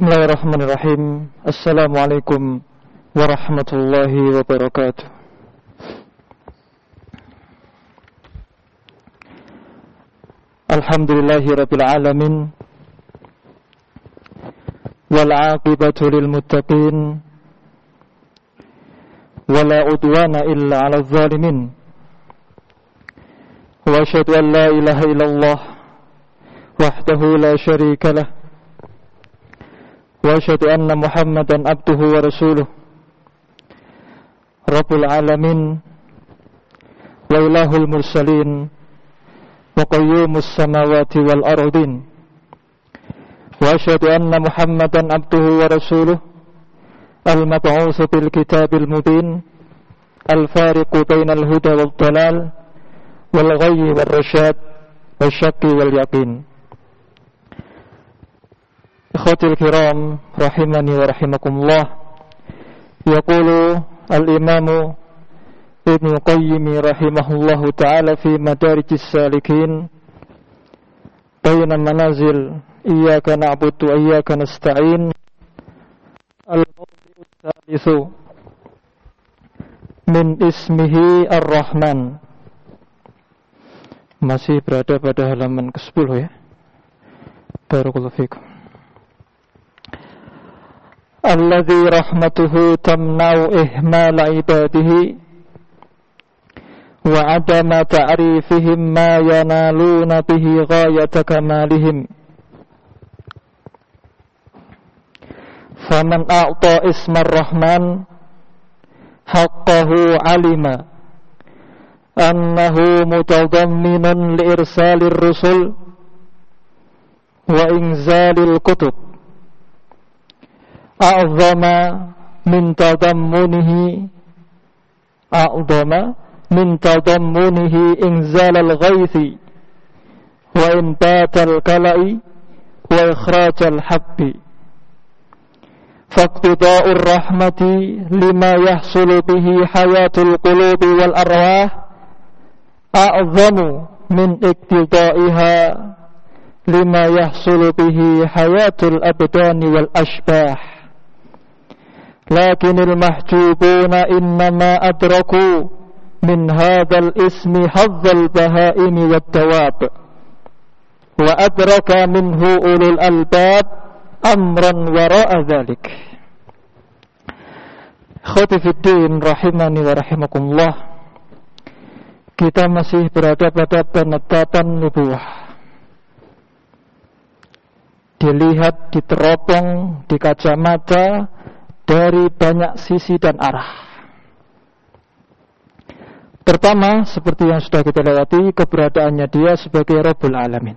Bismillahirrahmanirrahim. Assalamualaikum warahmatullahi wabarakatuh. Alhamdulillahi rabbil alamin. Wal aqibatu lil muttaqin. Wala udwana illa 'alal zalimin. Wa asyhadu an la ilaha illallah wahdahu la syarika lah. Wa asyhadu anna Muhammadan abduhu wa rasuluh. Rabbul alamin wa ilahul mursalin wa qayyumus samawati wal ardin. Wa asyhadu anna Muhammadan abduhu wa rasuluh al-mab'utsu bil kitabil mubin al-fariqu bainal huda wad dhalal wal ghayyi war rasyad wasyaqi wal yaqin. Ikhwatil kiram rahimani wa rahimakumullah. Yaqulu al-imamu Ibnu Qayyim rahimahullahu ta'ala fi madarijis salikin baina manazil iyyaka na'budu wa iyyaka nasta'in al-mawdi'u tsalitsu min ismihi ar-Rahman. Masih berada pada halaman ke-10 ya. Barakallahu fikum. Alladzi rahmatuhu tamna'u ihmala ibadihi wa 'adama ta'rifihim ma yanaluna bihi ghayata kamalihim. Faman a'ta ismar rahman haqqahu 'alima annahu mutadamminun li irsalir rusul wa inzalil kutub a'zama min tadammunihi inzalal ghaithi wa inbatal kala'i wa ikhrajal habbi faqtida'ur rahmati lima yahsulu bihi hayatul qulubi wal arwah a'zamu min iktida'iha lima yahsulu bihi hayatul abdani wal ashbah. Lakinil mahjubuna innama adraku min hadzal ismi hazzal bahaimi wad dawab wa adraka minhu ulul albab amran wara'a dzalik. Ikhwati fiddin rahimani wa rahimakumullah. Kita masih berada pada penetapan nubuwah. Dilihat, diteropong, di kacamata dari banyak sisi dan arah. Pertama, seperti yang sudah kita lewati, keberadaannya dia sebagai Rabbul Alamin.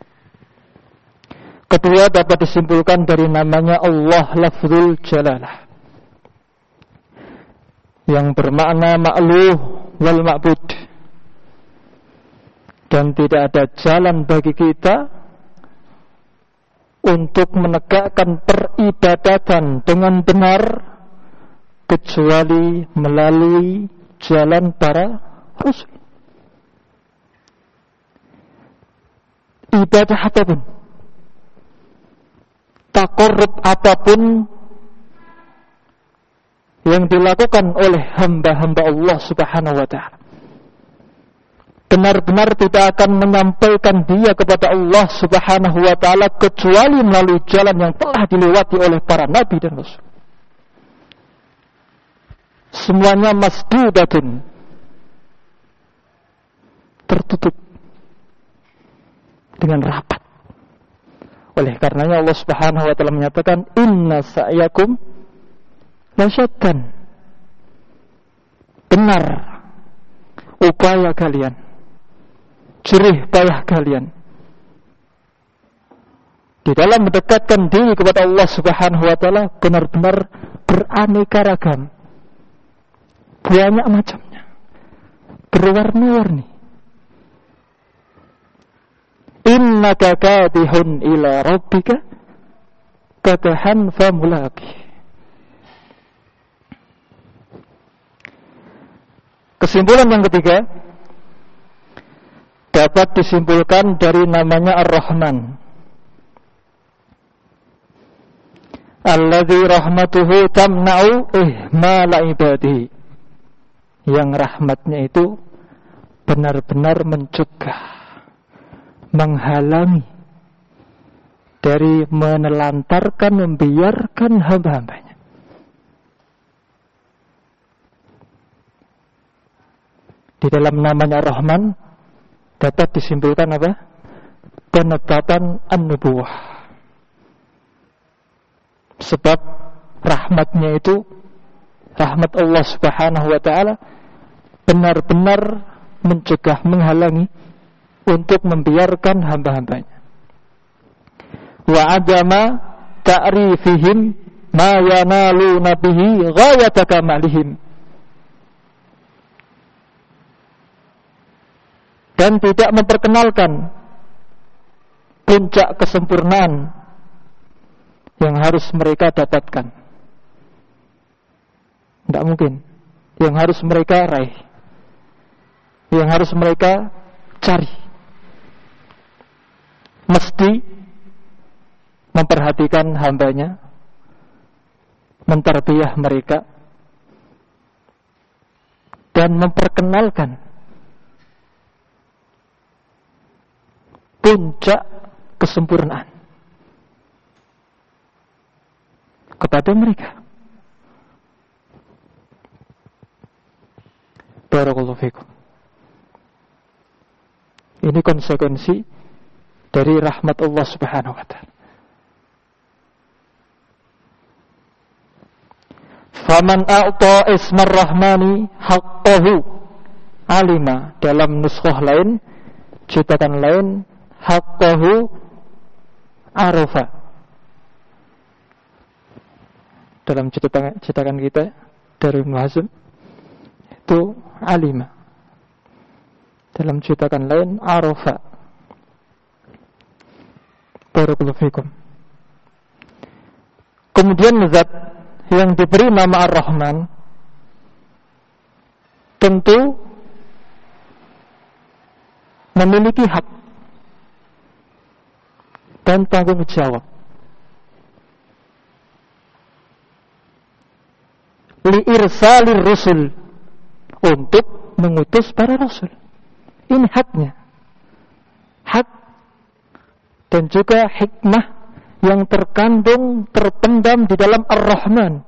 Kedua, dapat disimpulkan dari namanya Allah lafzul jalalah, yang bermakna ma'luh wal ma'bud. Dan tidak ada jalan bagi kita untuk menegakkan peribadatan dengan benar kecuali melalui jalan para rasul. Ibadah apapun, taqarrub apapun yang dilakukan oleh hamba-hamba Allah Subhanahu wa ta'ala, benar-benar tidak akan menyampaikan dia kepada Allah Subhanahu wa ta'ala kecuali melalui jalan yang telah dilewati oleh para nabi dan rasul. Semuanya masdudatun, tertutup dengan rapat. Oleh karenanya Allah Subhanahu wa ta'ala menyatakan inna sa'yakum lasyattan. Benar upaya kalian, jerih payah kalian di dalam mendekatkan diri kepada Allah Subhanahu wa ta'ala benar-benar beraneka ragam, banyak macamnya, berwarna-warni. Innaka kadihun ila rabbika kadahan famulaqih. Kesimpulan yang ketiga dapat disimpulkan dari namanya Ar-Rahman. alladzi rahmatuhu tamna'u ihmala ibadihi, yang rahmatnya itu benar-benar mencegah, menghalangi dari menelantarkan, membiarkan hamba-hambanya. Di dalam namanya Rahman dapat disimpulkan apa? Penetapan an-nubuwah. Sebab rahmatnya itu, rahmat Allah Subhanahu wa ta'ala, benar-benar mencegah, menghalangi untuk membiarkan hamba-hambanya. Wa adama ta'rifihim ma yanaluna bihi ghayata kamalihim, dan tidak memperkenalkan puncak kesempurnaan yang harus mereka dapatkan. Tidak mungkin. Yang harus mereka raih, yang harus mereka cari, mesti memperhatikan hambanya, mentarbiyah mereka, dan memperkenalkan puncak kesempurnaan kepada mereka. Barakallahu fikum. Ini konsekuensi dari rahmat Allah Subhanahu wa ta'ala. Faman a'ta ismar rahmani haqqahu alima, dalam nuskhah lain, cetakan lain, haqqahu arafa. Dalam cetakan kita dari Ibnu Hazm itu alima. Dalam cetakan lain arafa. Barakallahu fikum. Kemudian zat yang diberi nama Ar-Rahman tentu memiliki hak dan tanggung jawab liirsalir rusul, untuk mengutus para rasul. Ini haknya, hak dan juga hikmah yang terkandung, terpendam di dalam Ar-Rahman.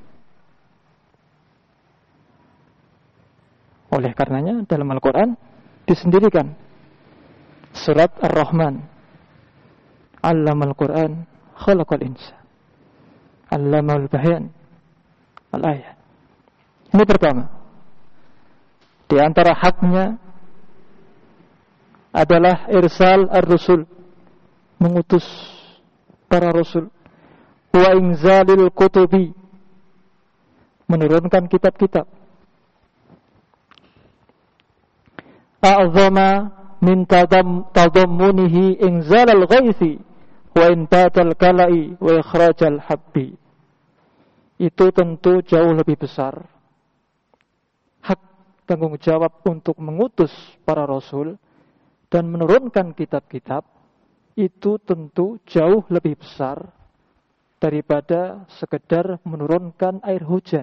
Oleh karenanya dalam Al-Quran disendirikan surat Ar-Rahman, Allamal Quran khalaqal insan, Allamal bayan, al-ayat. Ini pertama. Di antara haknya adalah irsal ar-rusul, mengutus para rasul, wa inzalil kutubi, menurunkan kitab-kitab. A'zama min tadammunihi inzalal ghaithi wa inbatal kalai wa ikhrajal habbi. Itu tentu jauh lebih besar. Hak tanggung jawab untuk mengutus para rasul dan menurunkan kitab-kitab itu tentu jauh lebih besar daripada sekedar menurunkan air hujan,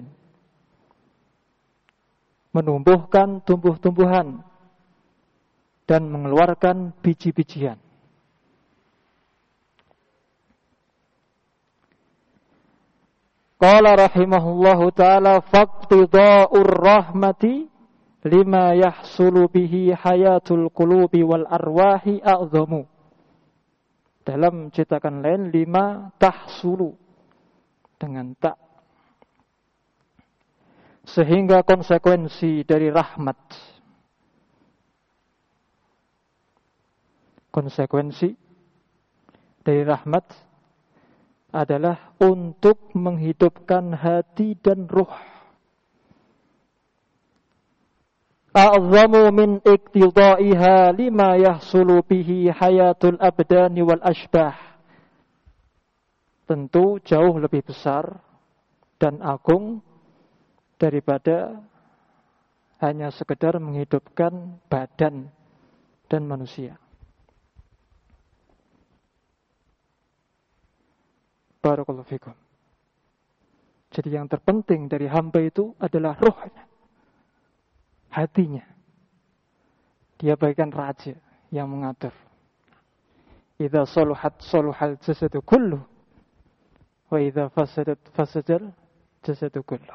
menumbuhkan tumbuh-tumbuhan, dan mengeluarkan biji-bijian. Qala rahimahullahu ta'ala faqtida'ur rahmati lima yahsulu bihi hayatul qulubi wal arwahi a'zamu. Dalam cetakan lain lima tahsulu dengan tak. Sehingga konsekuensi dari rahmat, konsekuensi dari rahmat adalah untuk menghidupkan hati dan ruh. A'zamu min iqtidaiha lima yahsulu bihi hayatul abdani wal ashbah. Tentu jauh lebih besar dan agung daripada hanya sekedar menghidupkan badan dan manusia. Barakallahu fikum. Jadi yang terpenting dari hamba itu adalah ruhnya, hatinya. Dia bagaikan raja yang mengatur. Idza saluhat saluhal jasadu kullu wa idza fasadat fasadal jasadu kullu.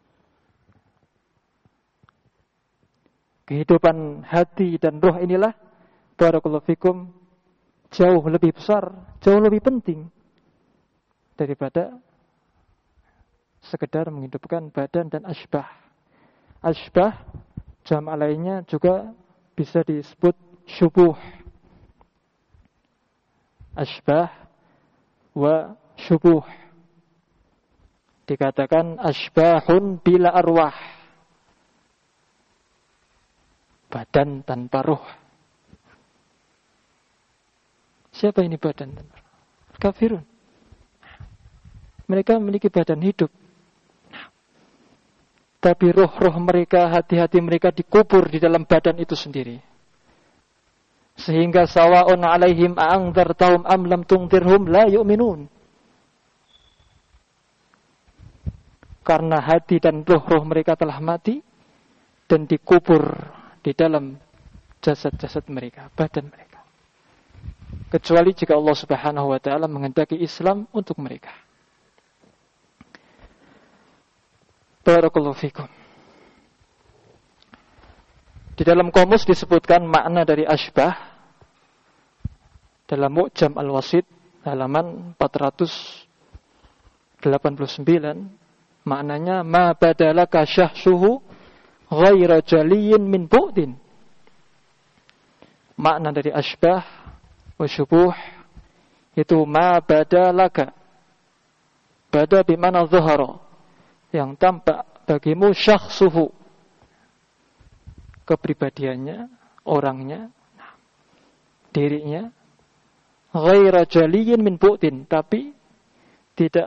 Kehidupan hati dan ruh inilah barakallahu fikum jauh lebih besar, jauh lebih penting daripada sekedar menghidupkan badan dan asbah. Asbah jama' lainnya juga bisa disebut syubuh. Asbah wa syubuh. Dikatakan asbahun bila arwah. Badan tanpa ruh. Siapa ini badan tanpa ruh? Kafirun. Mereka memiliki badan hidup. Tapi roh-roh mereka, hati-hati mereka dikubur di dalam badan itu sendiri. Sehingga sawa'un alaihim a'angdhartahum am lam tungtirhum la yu'minun. Karena hati dan roh-roh mereka telah mati dan dikubur di dalam jasad-jasad mereka, badan mereka. Kecuali jika Allah Subhanahu wa taala menghendaki Islam untuk mereka. Barakallahu fikum. Di dalam kamus disebutkan makna dari asbah dalam Mu'jam Al-Wasit halaman 489, maknanya ma badalaka syahsuhu ghaira jaliyin min bu'din. Makna dari asbah wa syubuh itu ma badalaka, bada bimana zuhara, yang tampak bagimu syakhsuhu, kepribadiannya, orangnya, dirinya, ghaira jaliyin min bu'din, tapi tidak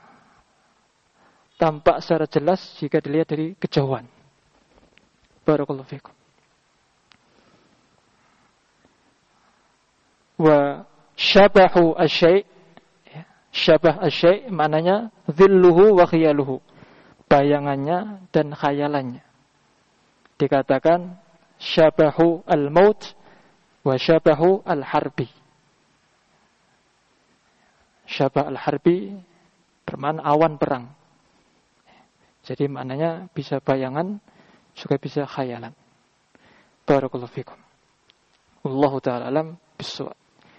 tampak secara jelas jika dilihat dari kejauhan. Barakallahu fikum. Wa syabahu asy-syai', syabah asy-syai' maknanya dhilluhu wa khiyaluhu, bayangannya dan khayalannya. Dikatakan syabahu al-maut wa syabahu al-harbi. Syabah al-harbi bermakna awan perang. Jadi maknanya bisa bayangan, juga bisa khayalan. Barakallahu fikum. Wallahu ta'ala alam bis-shawab.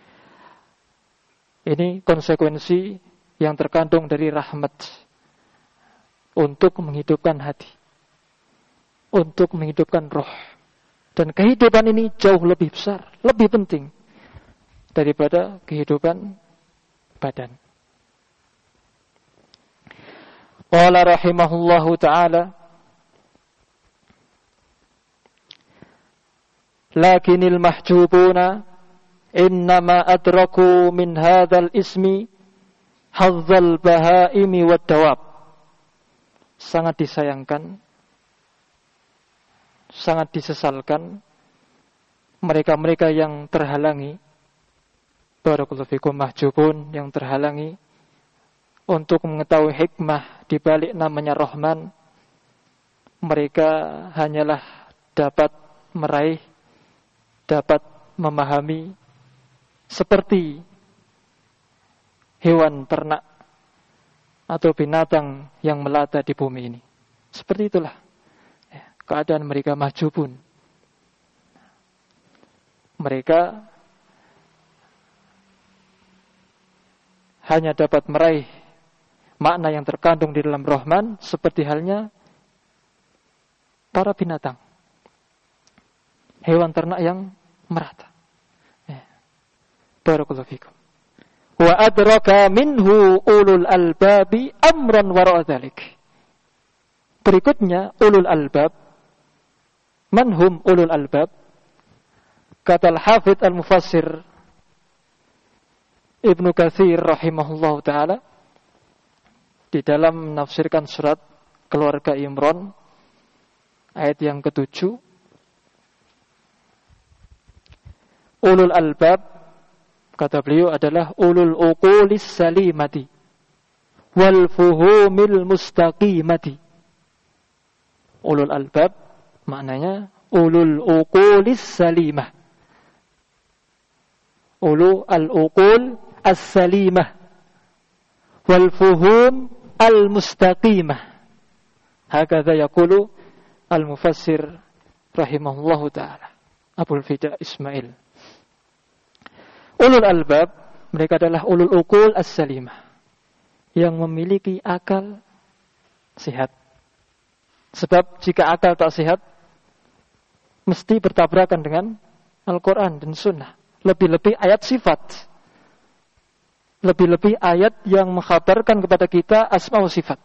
Ini konsekuensi yang terkandung dari rahmat untuk menghidupkan hati, untuk menghidupkan roh. Dan kehidupan ini jauh lebih besar, lebih penting daripada kehidupan badan. Qala rahimahullahu ta'ala, lakinil mahjubuna innama adraku min hadzal ismi hazzal bahaimi wad dawab. Sangat disayangkan, sangat disesalkan mereka-mereka yang terhalangi, barakallahu fikum, mahjubun, yang terhalangi untuk mengetahui hikmah di balik namanya Rahman. Mereka hanyalah dapat meraih, dapat memahami seperti hewan ternak atau binatang yang melata di bumi ini. Seperti itulah keadaan mereka mahjubun. Mereka hanya dapat meraih makna yang terkandung di dalam Rahman seperti halnya para binatang, hewan ternak yang merata. Barakallahu fikum. Wa adraka minhu ulul albabi amran wara'a dzalik. Berikutnya ulul albab. Manhum ulul albab? Kata Al-Hafidz Al-Mufassir Ibnu Katsir rahimahullah ta'ala di dalam menafsirkan surat Keluarga Imran ayat yang ke-7, ulul albab, kata beliau, adalah ulul uqulis salimati wal fuhumil mustaqimati. Ulul albab maknanya ulul uqulis salimah. Ulul al-uqul as-salimah wal fuhum al-mustaqimah. Hakadha yaqulu al-mufassir rahimahullahu ta'ala Abul Fida Ismail. Ulul albab mereka adalah ulul uqul as-salimah yang memiliki akal sehat. Sebab jika akal tak sehat mesti bertabrakan dengan Al-Quran dan Sunnah. Lebih-lebih ayat sifat. Lebih-lebih ayat yang mengkhabarkan kepada kita asma wa sifat.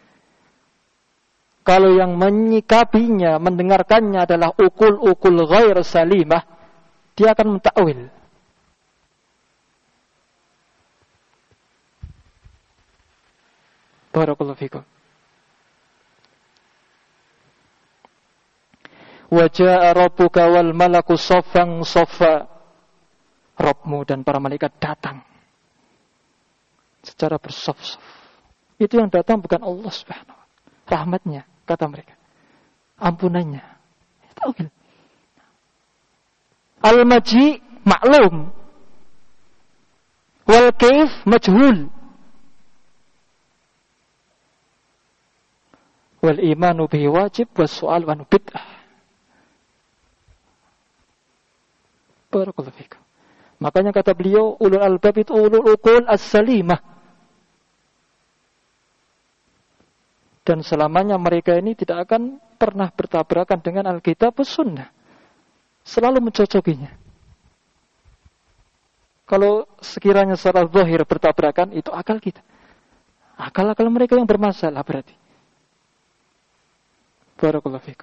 Kalau yang menyikapinya, mendengarkannya adalah ukul-ukul ghair salimah, dia akan mentakwil. Barakallahu fikum. Wa jaa rabbuka wal malaku saffan saffa. Rabbmu dan para malaikat datang secara bersaf-saf. Itu yang datang bukan Allah Subhanahu wa ta'ala. Rahmatnya, kata mereka. Ampunannya. Tahu. Al-maji maklum. Wal kaif majhul. Wal imanu bihi wajib was su'al wa bid'ah. Barakallahu fikum. Makanya kata beliau, ulul albab itu ulul uqul as-salimah. Dan selamanya mereka ini tidak akan pernah bertabrakan dengan Alkitab dan Sunnah. Selalu mencocokinya. Kalau sekiranya secara zahir bertabrakan, itu akal kita. Akal-akal mereka yang bermasalah berarti. Barakallahu fikum.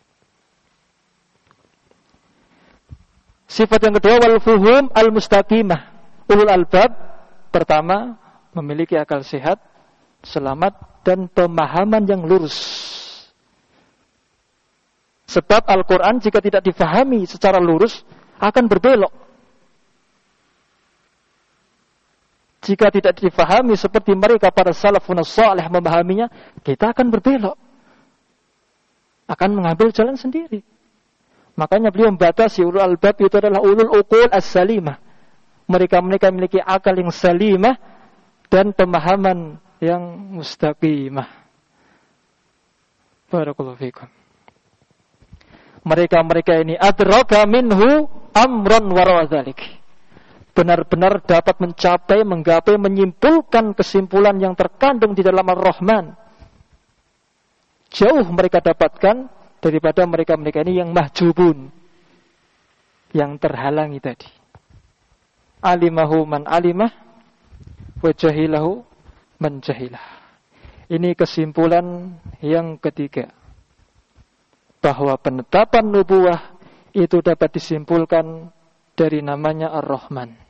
Sifat yang kedua, wal fuhum al-mustaqimah. Ulul albab pertama memiliki akal sehat, selamat dan pemahaman yang lurus. Sebab Al-Quran jika tidak difahami secara lurus akan berbelok. Jika tidak difahami seperti mereka para salafun salih memahaminya, kita akan berbelok. Akan mengambil jalan sendiri. Makanya beliau membatasi ulul albab itu adalah ulul uqul as-salimah. Mereka memiliki akal yang salimah dan pemahaman yang mustaqimah. Barakallahu fikum. Mereka ini adraka minhu amran wara dzalik. Benar-benar dapat mencapai, menggapai, menyimpulkan kesimpulan yang terkandung di dalam Ar-Rahman. Jauh mereka dapatkan daripada mereka-mereka ini yang mahjubun, yang terhalangi tadi. Alimahu man alimah, wa jahilahu man jahilah. Ini kesimpulan yang ketiga, bahwa penetapan nubuwah itu dapat disimpulkan dari namanya Ar-Rahman.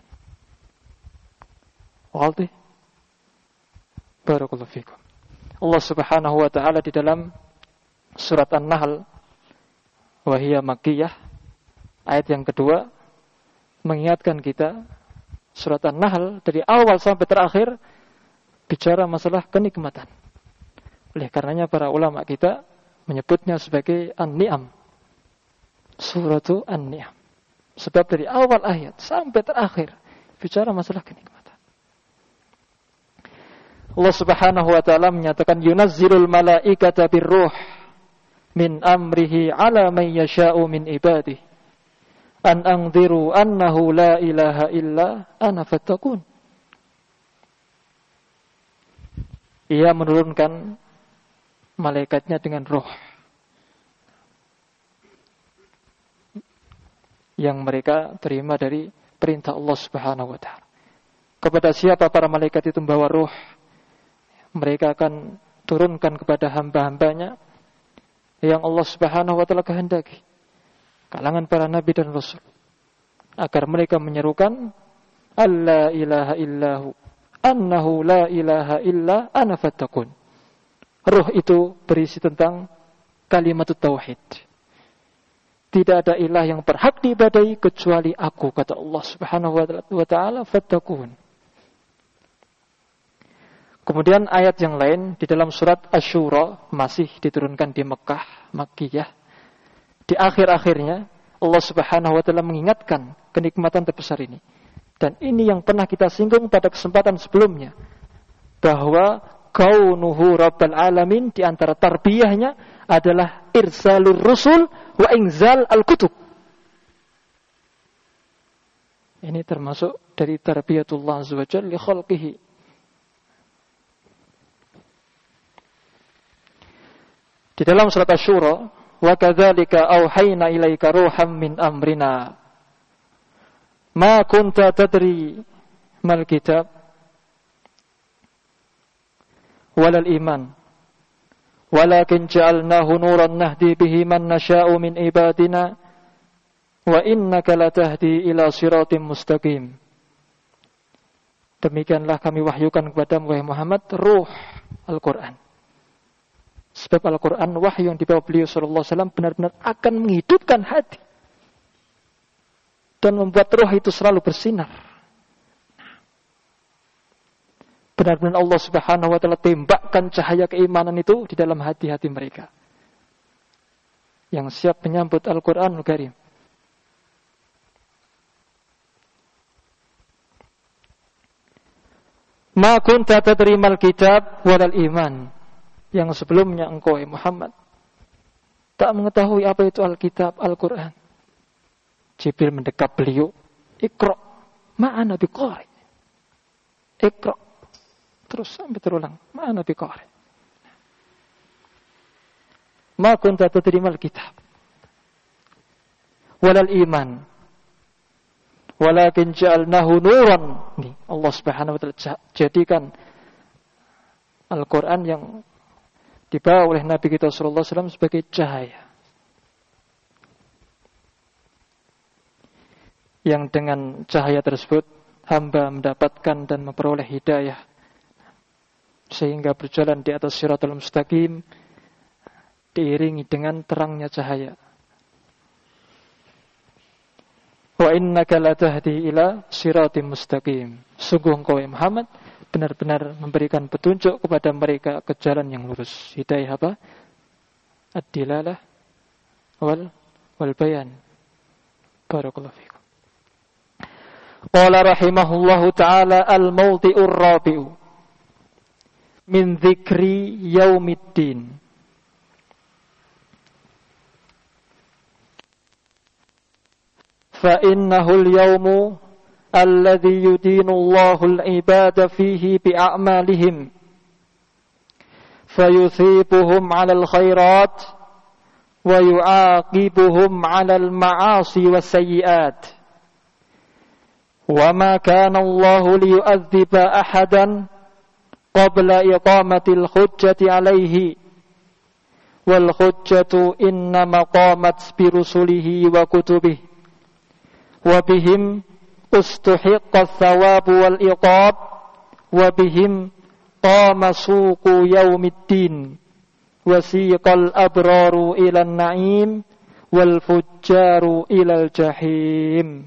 Walti. Barakallahu fikum. Allah Subhanahu wa ta'ala di dalam Surat An-Nahl wahiyya makkiyah ayat yang kedua mengingatkan kita. Surat An-Nahl dari awal sampai terakhir bicara masalah kenikmatan. Oleh karenanya para ulama kita menyebutnya sebagai An-Ni'am. Suratu An-Ni'am. Sebab dari awal ayat sampai terakhir bicara masalah kenikmatan. Allah Subhanahu wa ta'ala menyatakan yunazzilul malaikata birruh min amrihi ala man yasha'u min ibadihi an anziru annahu la ilaha illa ana fattaqun. Ia menurunkan malaikatnya dengan roh yang mereka terima dari perintah Allah Subhanahu wa ta'ala. Kepada siapa para malaikat itu membawa roh, mereka akan turunkan kepada hamba-hambanya yang Allah Subhanahu wa ta'ala kehendaki, kalangan para nabi dan rasul, agar mereka menyerukan alla ilaha illahu annahu la ilaha illa ana fattaqun. Ruh itu berisi tentang kalimat tauhid. Tidak ada ilah yang berhak diibadahi kecuali aku, kata Allah Subhanahu wa ta'ala, fattaqun. Kemudian ayat yang lain di dalam surat Asy-Syura, masih diturunkan di Mekah, Makkiyah. Di akhir-akhirnya Allah Subhanahu wa taala mengingatkan kenikmatan terbesar ini. Dan ini yang pernah kita singgung pada kesempatan sebelumnya, bahwa kaunuhu rabbal alamin, di antara tarbiyahnya adalah irsalur rusul wa inzal al-kutub. Ini termasuk dari tarbiyatullah azza wa jalla li khalqihi. Di dalam surat Asy-Syura, wa kadzalika auhayna ilaika ruham min amrina ma kunta tadri mal kitab walal iman walakin ja'alnahu nuran nahdi bihi man nasha'u min ibadina wa innaka latahdi ila siratim mustaqim. Demikianlah kami wahyukan kepadamu wahai Muhammad ruh Al-Qur'an. Sebab Al-Qur'an wahyu yang dibawa beliau sallallahu alaihi wasallam benar-benar akan menghidupkan hati dan membuat roh itu selalu bersinar. Benar-benar Allah Subhanahu wa taala tembakkan cahaya keimanan itu di dalam hati-hati mereka yang siap menyambut Al-Qur'anul Karim. Ma kunta tadrimal kitab walal iman. Yang sebelumnya engkau Muhammad tak mengetahui apa itu Alkitab, Al-Qur'an. Jibril mendekap beliau, Iqra, ma'ana biqari. Iqra. Terus sampai terulang, ma'ana biqari. Ma kunta tadrimal kitab walal iman walakin ja'alnahu nuran. Nih, Allah Subhanahu wa taala jadikan Al-Qur'an yang dibawa oleh Nabi kita sallallahu alaihi wasallam sebagai cahaya. Yang dengan cahaya tersebut hamba mendapatkan dan memperoleh hidayah sehingga berjalan di atas siratal mustaqim diiringi dengan terangnya cahaya. Wa innaka latahdi ila siratim mustaqim. Sungguh engkau Muhammad benar-benar memberikan petunjuk kepada mereka ke jalan yang lurus. Hidayah apa? Ad-dilalah wal bayan. Barakallahu fikum. Qala rahimahullahu ta'ala al-mawdi'ur rabi'u min dzikri yaumiddin. Fa innahul yaumu alladhi yudinu Allahul ibada fihi bi'a'malihim fayuthibuhum 'alal khairat wa yu'aqibuhum 'alal ma'asi was-sayyi'at wa ma kana Allahu liyu'adziba ahadan qabla iqamatil hujjati 'alaihi wal hujjatu innama qamat bi rusulihi wa kutubihi wa bihim ustuhiqqa thawabu wal iqab wa bihim qama suqu yaumiddin wasiqal abraru ilan na'im wal fujjaru ilal jahim.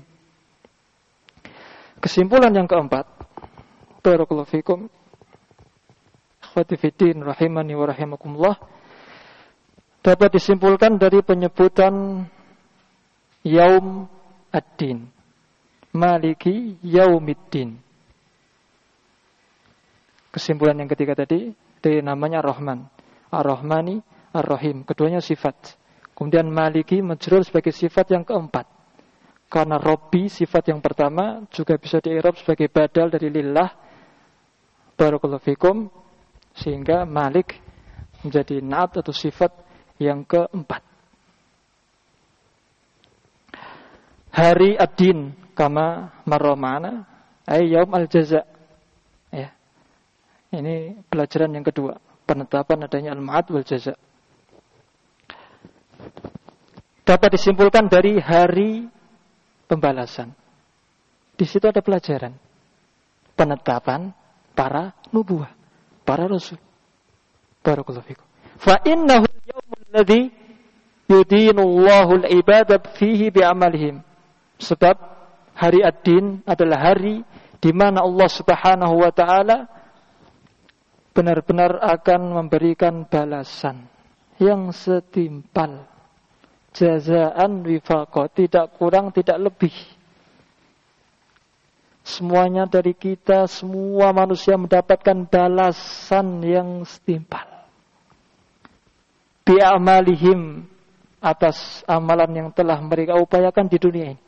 Kesimpulan yang keempat, barakallahu fikum akhwati fiddin rahimani wa rahimakumullah, dapat disimpulkan dari penyebutan yaum ad-din, Maliki Yaumiddin. Kesimpulan yang ketiga tadi dari namanya Rahman, Ar-Rahmani, Ar-Rahim, keduanya sifat. Kemudian Maliki majrur sebagai sifat yang keempat. Karena Robbi sifat yang pertama juga bisa di-i'rab sebagai badal dari lillah. Barakallahu fikum, sehingga Malik menjadi naat atau sifat yang keempat. Hari ad-din kama marramana ay yaum al-jaza. Ya. Ini pelajaran yang kedua, penetapan adanya al-ma'ad wal jaza. Dapat disimpulkan dari hari pembalasan. Di situ ada pelajaran penetapan para nubuwah, para rasul. Barakallahu fikum. Fa innahu al-yaumul ladzi yudinullahu al-ibada fihi bi'amalihim. Sebab hari ad-din adalah hari di mana Allah Subhanahu wa taala benar-benar akan memberikan balasan yang setimpal. Jazaan wifaqa, tidak kurang, tidak lebih. Semuanya dari kita, semua manusia mendapatkan balasan yang setimpal. Bi'amalihim, atas amalan yang telah mereka upayakan di dunia ini.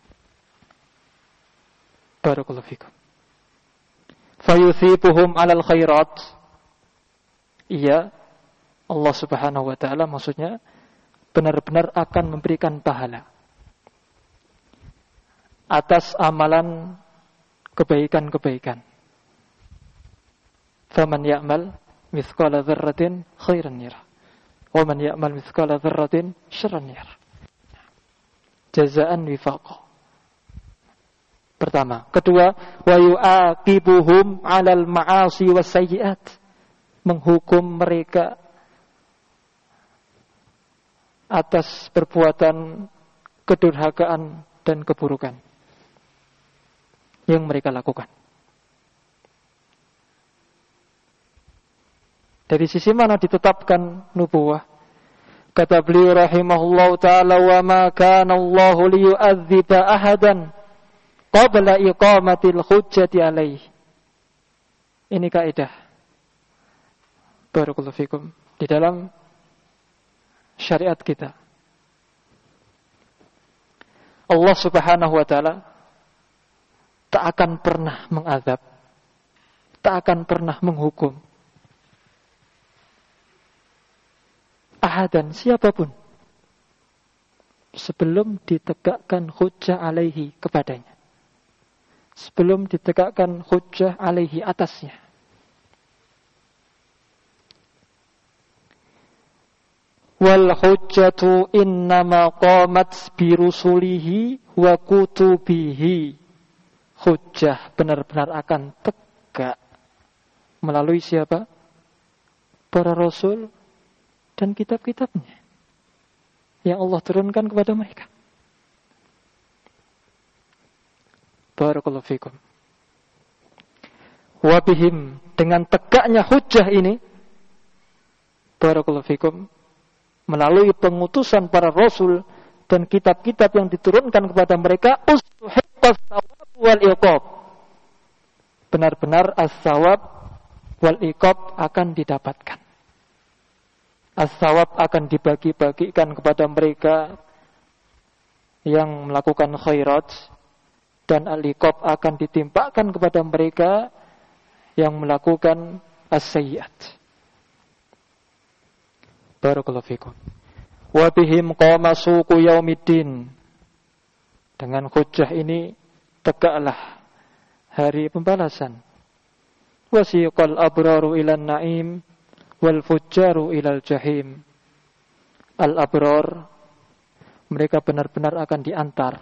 Barakallahu fikum. Fayuthibuhum 'alal khairat. Iya, Allah Subhanahu wa taala maksudnya benar-benar akan memberikan pahala atas amalan kebaikan-kebaikan. Faman ya'mal mithqala dzarratin khairan yarah, wa man ya'mal mithqala dzarratin syarran yarah. Jazaan wifaqa. Pertama, kedua, wa yu'aqibuhum 'alal ma'asi wasayyi'at, menghukum mereka atas perbuatan kedurhakaan dan keburukan yang mereka lakukan. Dari sisi mana ditetapkan nubuwah? Kata beliau rahimahullahu ta'ala, wa ma kana Allahu liyu'adziba ahadan qabla iqamatil hujjati alaih. Ini kaidah, barakallahu fikum, di dalam syariat kita. Allah Subhanahu wa ta'ala tak akan pernah mengazab, tak akan pernah menghukum ahadan, siapapun, sebelum ditegakkan hujjah alaihi kepadanya, sebelum ditegakkan hujjah alaihi atasnya. Wal hujjatu innama qamat birusulihi wa kutubihi. Hujjah benar-benar akan tegak melalui siapa? Para rasul dan kitab-kitabnya yang Allah turunkan kepada mereka. Barakallahu fikum. Wa bihim, dengan tegaknya hujjah ini, barakallahu fikum, melalui pengutusan para rasul dan kitab-kitab yang diturunkan kepada mereka, ustuhiqqas thawab wal iqab. Benar-benar as-thawab wal iqab akan didapatkan. As-thawab akan dibagi-bagikan kepada mereka yang melakukan khairat, dan al-iqab akan ditimpakan kepada mereka yang melakukan as-sayyi'at. Barakallahu fikum. Wa bihim qama suqu yaumiddin. Dengan hujjah ini tegaklah hari pembalasan. Wasiqal abraru ilan na'im wal fujjaru ilal jahim. Al abrar, mereka benar-benar akan diantar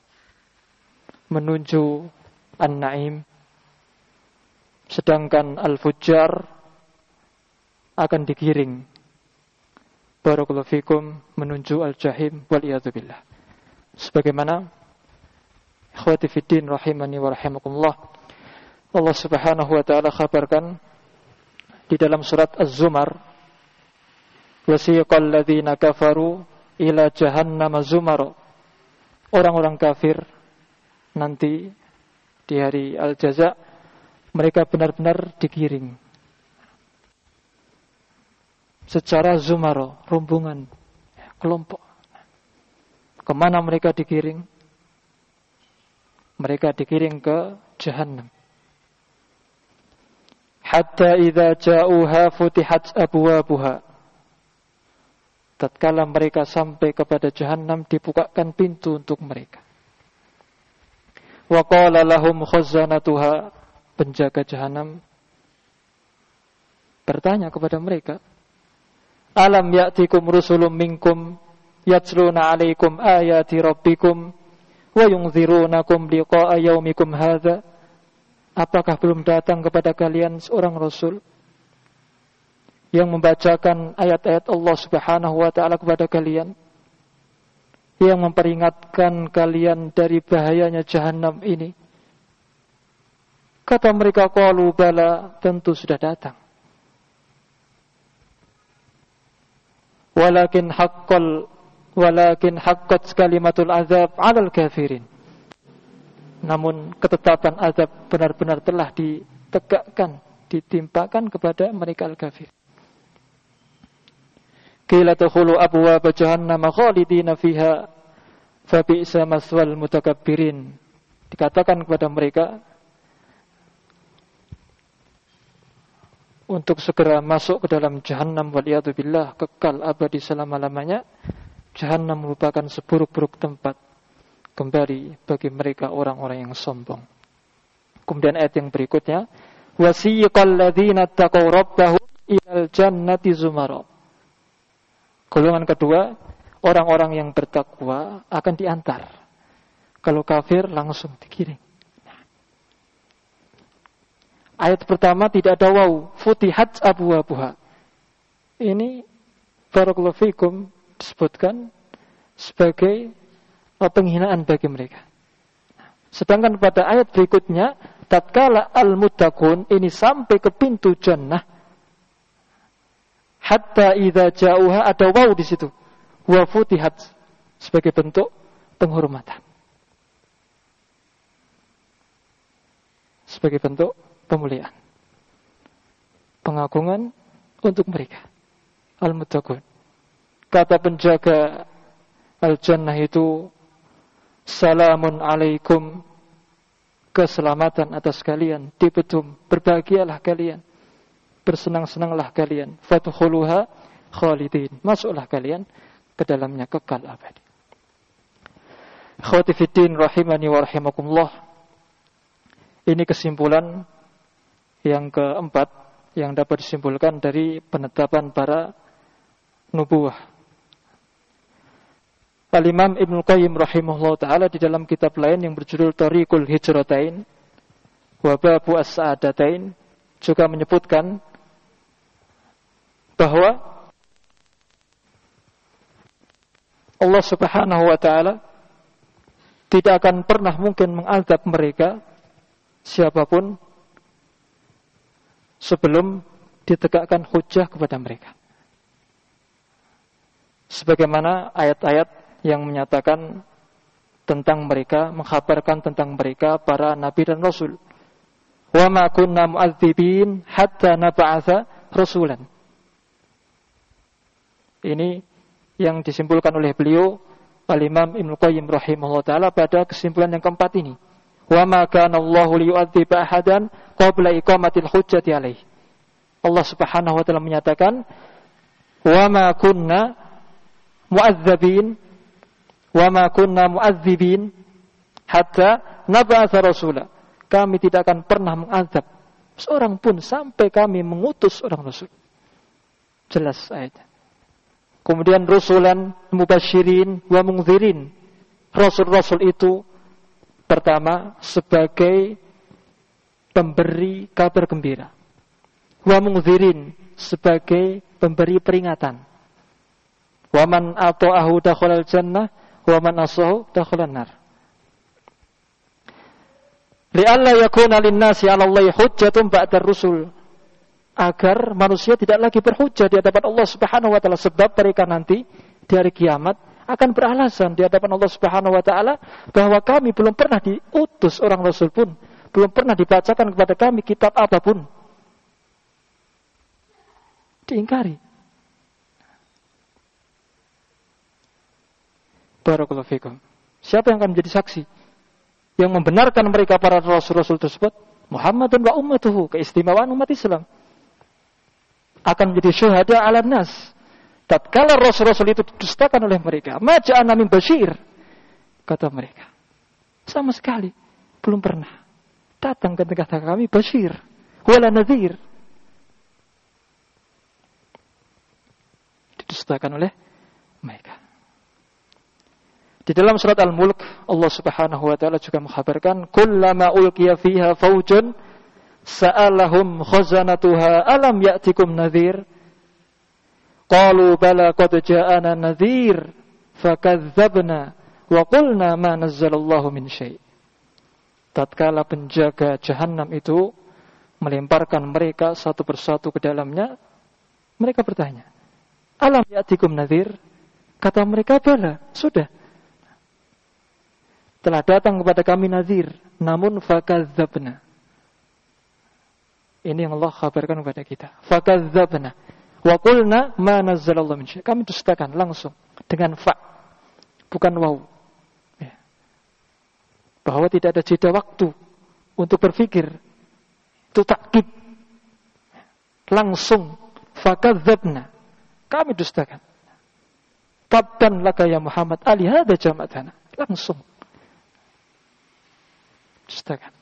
menuju an-na'im, sedangkan al fujjar akan digiring, barakallahu fikum, menuju al-jahim waliyadzubillah. Sebagaimana ikhwati fiddin rahimani wa rahimakumullah, Allah Subhanahu wa ta'ala khabarkan di dalam surat Az-Zumar, wasiqal ladzina kafaru ila jahannama zumara. Orang-orang kafir nanti di hari al-jaza, mereka benar-benar digiring secara zumaro, rombongan, kelompok. Kemana mereka digiring? Mereka digiring ke jahannam. Hatta idza ja'uha futihat abwabuha. Tatkala mereka sampai kepada jahannam, dibukakan pintu untuk mereka. Wa qala lahum khazanatuha, penjaga jahannam bertanya kepada mereka, alam ya'tikum rusulun minkum yatluna 'alaikum ayati rabbikum wa yunzirunakum liqa'a yaumikum hadza. Apakah belum datang kepada kalian seorang rasul yang membacakan ayat-ayat Allah Subhanahu wa ta'ala kepada kalian, yang memperingatkan kalian dari bahayanya jahannam ini? Kata mereka, qalu bala, tentu sudah datang. walakin haqqat kalimatul azab 'alal kafirin. Namun ketetapan azab benar-benar telah ditegakkan, ditimpakan kepada mereka al-kafir. Qila tukhulu abwaab jahannam khalidina fiha fa bi'sa maswal mutakabbirin. Dikatakan kepada mereka untuk segera masuk ke dalam jahannam, waliyadzubillah, kekal abadi selama-lamanya. Jahannam merupakan seburuk-buruk tempat kembali bagi mereka orang-orang yang sombong. Kemudian ayat yang berikutnya, wasiqal ladzina taqaw rabbahum ilal jannati zumara. Golongan kedua, orang-orang yang bertakwa akan diantar. Kalau kafir langsung digiring. Ayat pertama tidak ada waw, futihat abwabuha. Ini barakallahu fikum disebutkan sebagai penghinaan bagi mereka. Sedangkan pada ayat berikutnya, tatkala al-muttaqun ini sampai ke pintu jannah, hatta idza ja'uha, ada waw di situ. Wa futihat sebagai bentuk penghormatan. Sebagai bentuk pemuliaan, pengagungan untuk mereka al-muttaqun. Kata penjaga al-jannah itu, salamun alaikum, keselamatan atas kalian, dibedum, berbahagialah kalian, bersenang-senanglah kalian, fadkhuluha khalidin, masuklah kalian ke dalamnya kekal abadi. Akhwati fiddin rahimani wa rahimakumullah. Ini kesimpulan yang keempat yang dapat disimpulkan dari penetapan para nubuwah. Al-Imam Ibnu Qayyim rahimahullah ta'ala di dalam kitab lain yang berjudul Thariqul Hijratain wa Babu As-Sa'adatain juga menyebutkan bahwa Allah Subhanahu wa ta'ala tidak akan pernah mungkin mengazab mereka siapapun sebelum ditegakkan hujjah kepada mereka. Sebagaimana ayat-ayat yang menyatakan tentang mereka, mengkhabarkan tentang mereka para nabi dan rasul. Wa ma kunna mu'adzibin hatta nab'atsa rasulan. Ini yang disimpulkan oleh beliau Al-Imam Ibnu Qayyim rahimahullah ta'ala pada kesimpulan yang keempat ini. Wa ma kana Allahu liyu'adziba ahadan qabla iqamatil hujjati alaihi. Allah Subhanahu wa ta'ala menyatakan, wa ma kunna mu'adzibin wa ma kunna mu'adzibin hatta nab'atsa rasula. Kami tidak akan pernah mengazab seorang pun sampai kami mengutus orang rasul. Jelas ayatnya. Kemudian rusulan mubasyirin wa mungdzirin. Rasul-rasul itu pertama sebagai pemberi kabar gembira, wa mungdzirin sebagai pemberi peringatan. Wa man ata'ahu dakhalal jannah wa man asahu dakhalan nar. Li'alla yakuna lin-nasi 'ala Allahi hujjatun ba'da ar-rusul. Agar manusia tidak lagi berhujjah di hadapan Allah Subhanahu wa taala, sebab mereka nanti di hari kiamat akan beralasan di hadapan Allah Subhanahu wa taala bahwa kami belum pernah diutus orang rasul pun, belum pernah dibacakan kepada kami kitab apapun. Diingkari. Barakallahu fikum. Siapa yang akan menjadi saksi yang membenarkan mereka para rasul-rasul tersebut? Muhammadun wa ummatuhu, keistimewaan umat Islam. Akan menjadi syuhada 'alan nas. Tatkala rasul-rasul itu didustakan oleh mereka, ma ja'ana min basyir, kata mereka, sama sekali belum pernah datang ke tengah kami basyir wala nadhir. Didustakan oleh mereka. Di dalam surat Al-Mulk, Allah Subhanahu wa taala juga mengkhabarkan, kullama ulqiya fiha faujun sa'alahum khazanatuha alam ya'tikum nadhir. Qalu bala qad ja'ana nadhir fakadzdzabna wa qulna ma nazzalallahu min syai'. Tatkala penjaga jahanam itu melemparkan mereka satu persatu ke dalamnya, mereka bertanya, Alam ya'tikum nadhir? Kata mereka, bala, sudah. Telah datang kepada kami nadhir, namun fakadzabna. Ini yang Allah kabarkan kepada kita. Fakadzabna wa qulna ma nazzalallahu min syai'. Kami dustakan langsung dengan fa, bukan waw. Ya. Bahwa tidak ada jeda waktu untuk berpikir. Itu takkid. Langsung fakadzabna. Kami dustakan. Tabban laka ya Muhammad ali hada jama'atana. Langsung dustakan.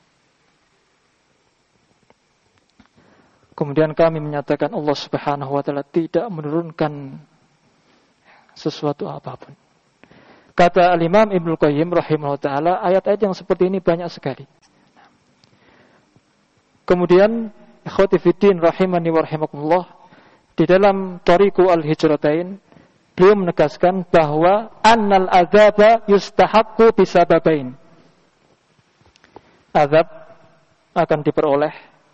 Kemudian kami menyatakan Allah Subhanahu wa taala tidak menurunkan sesuatu apapun. Kata Al-Imam Ibnu Qayyim rahimahullah taala, ayat-ayat yang seperti ini banyak sekali. Kemudian ikhwati fiddin rahimani wa rahimakumullah, di dalam Thariqu al-Hijratain beliau menegaskan bahwa annal adzaba yustahaqqu bisababain. Azab akan diperoleh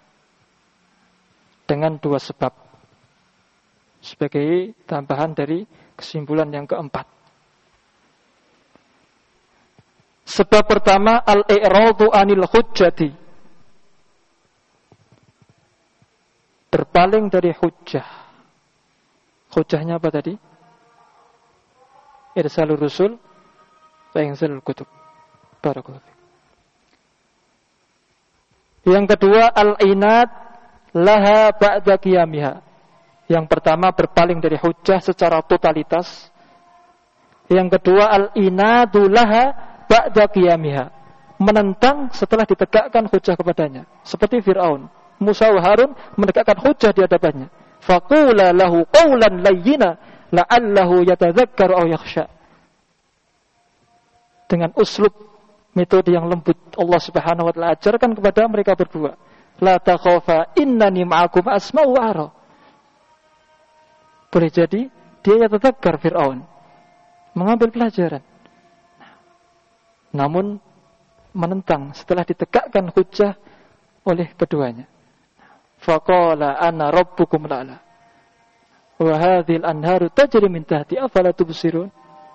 dengan dua sebab. Sebagai tambahan dari kesimpulan yang keempat. Sebab pertama, al-i'radu anil hujjati. Berpaling dari hujjah. Hujjahnya apa tadi? Irsalur rusul wa inzalul kutub. Barakallahu. Yang kedua, al-inad laha ba'da qiyamiha. Yang pertama, berpaling dari hujjah secara totalitas. Yang kedua, al-inadu laha ba'da qiyamiha. Menentang setelah ditegakkan hujjah kepadanya. Seperti Fir'aun. Musa wa Harun menegakkan hujjah di hadapannya. Faqula lahu qawlan layyina la'allahu yatadzakkar aw yakhsha. Dengan uslub, metode yang lembut, Allah Subhanahu wa taala ajarkan kepada mereka berdua. La takhafa innani ma'akum asma'u wa ara. Boleh jadi dia yatadzakkar Fir'aun, mengambil pelajaran. Namun menentang setelah ditegakkan hujjah oleh keduanya. Faqala ana rabbukum la'ala. Wa hadhil anharu tajri min tahti afala tubsirun.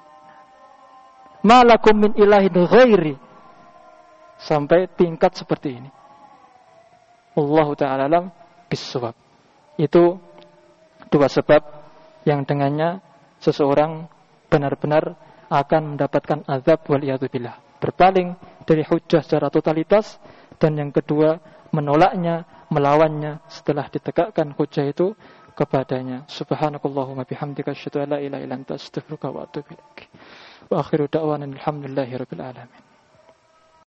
Ma lakum min ilahin ghairi. Sampai tingkat seperti ini. Wallahu ta'ala alam bissawab. Itu dua sebab yang dengannya seseorang benar-benar akan mendapatkan azab waliyadzubillah. Berpaling dari hujjah secara totalitas, dan yang kedua menolaknya, melawannya setelah ditegakkan hujjah itu kepadanya. Subhanakallahumma bihamdika asyhadu an la ilaha illa anta astaghfiruka wa atubu ilaik. Wa akhiru da'wana alhamdulillahi rabbil alamin.